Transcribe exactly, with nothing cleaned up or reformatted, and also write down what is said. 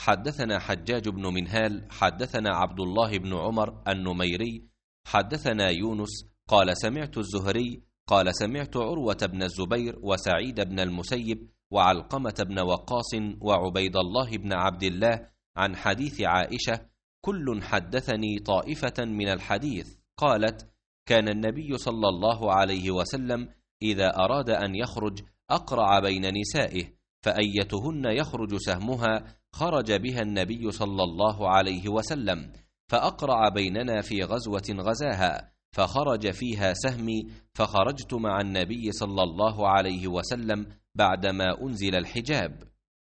حدثنا حجاج بن منهال حدثنا عبد الله بن عمر النميري حدثنا يونس قال سمعت الزهري قال سمعت عروة بن الزبير وسعيد بن المسيب وعلقمة بن وقاص وعبيد الله بن عبد الله عن حديث عائشة كل حدثني طائفة من الحديث قالت كان النبي صلى الله عليه وسلم إذا أراد أن يخرج أقرع بين نسائه فأيتهن يخرج سهمها خرج بها النبي صلى الله عليه وسلم فأقرع بيننا في غزوة غزاها فخرج فيها سهمي فخرجت مع النبي صلى الله عليه وسلم بعدما أنزل الحجاب.